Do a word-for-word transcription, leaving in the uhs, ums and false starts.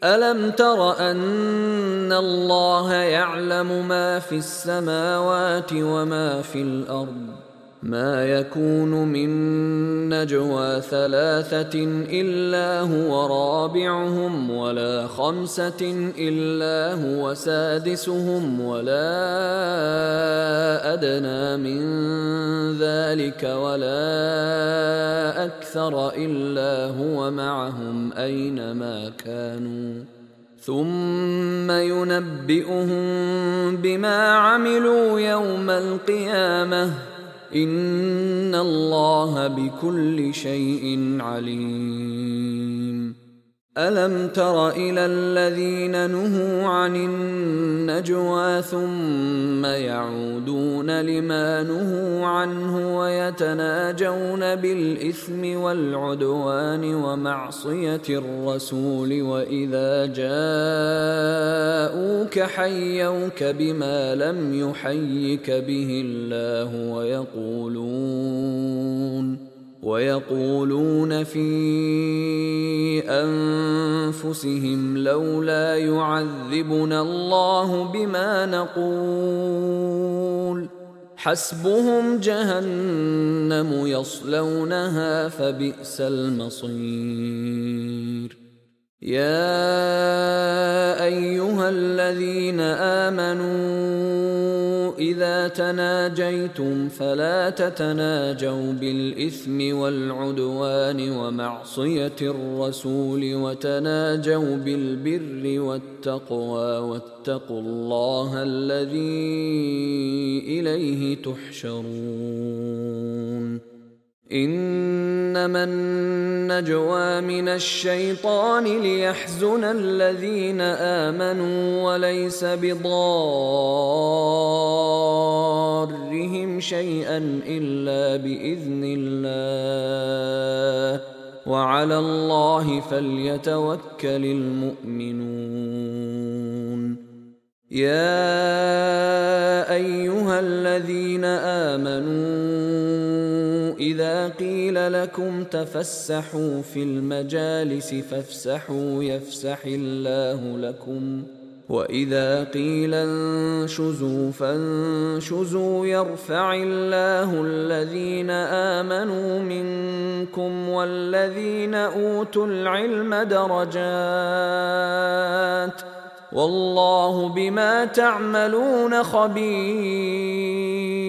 ألم تر أن الله يعلم ما في السماوات وما في الأرض ما يكون من نجوى ثلاثة إلا هو رابعهم ولا خمسة إلا هو سادسهم ولا أدنى من ذلك ولا أكثر إلا هو معهم أينما كانوا ثم ينبئهم بما عملوا يوم القيامة إن الله بكل شيء عليم. ألم تر إلى الذين نهوا عن النجوى ثم يعودون لما نهوا عنه ويتناجون بالإثم والعدوان ومعصية الرسول وإذا جاءوك حيوك بما لم يحيك به الله ويقولون ويقولون في أنفسهم لولا يعذبنا الله بما نقول حسبهم جهنم يصلونها فبئس المصير. يا أيها الذين آمنوا إذا تناجيتم فلا تتناجوا بالإثم والعدوان ومعصية الرسول وتناجوا بالبر والتقوى واتقوا الله الذي إليه تحشرون. إنما النجوى من الشيطان ليحزن الذين آمنوا وليس بضارهم شيئا إلا بإذن الله وعلى الله فليتوكل المؤمنون. يا أيها الذين آمنوا إذا قيل لكم تفسحوا في المجالس فافسحوا يفسح الله لكم وإذا قيل انشزوا فانشزوا يرفع الله الذين آمنوا منكم والذين أوتوا العلم درجات والله بما تعملون خبير.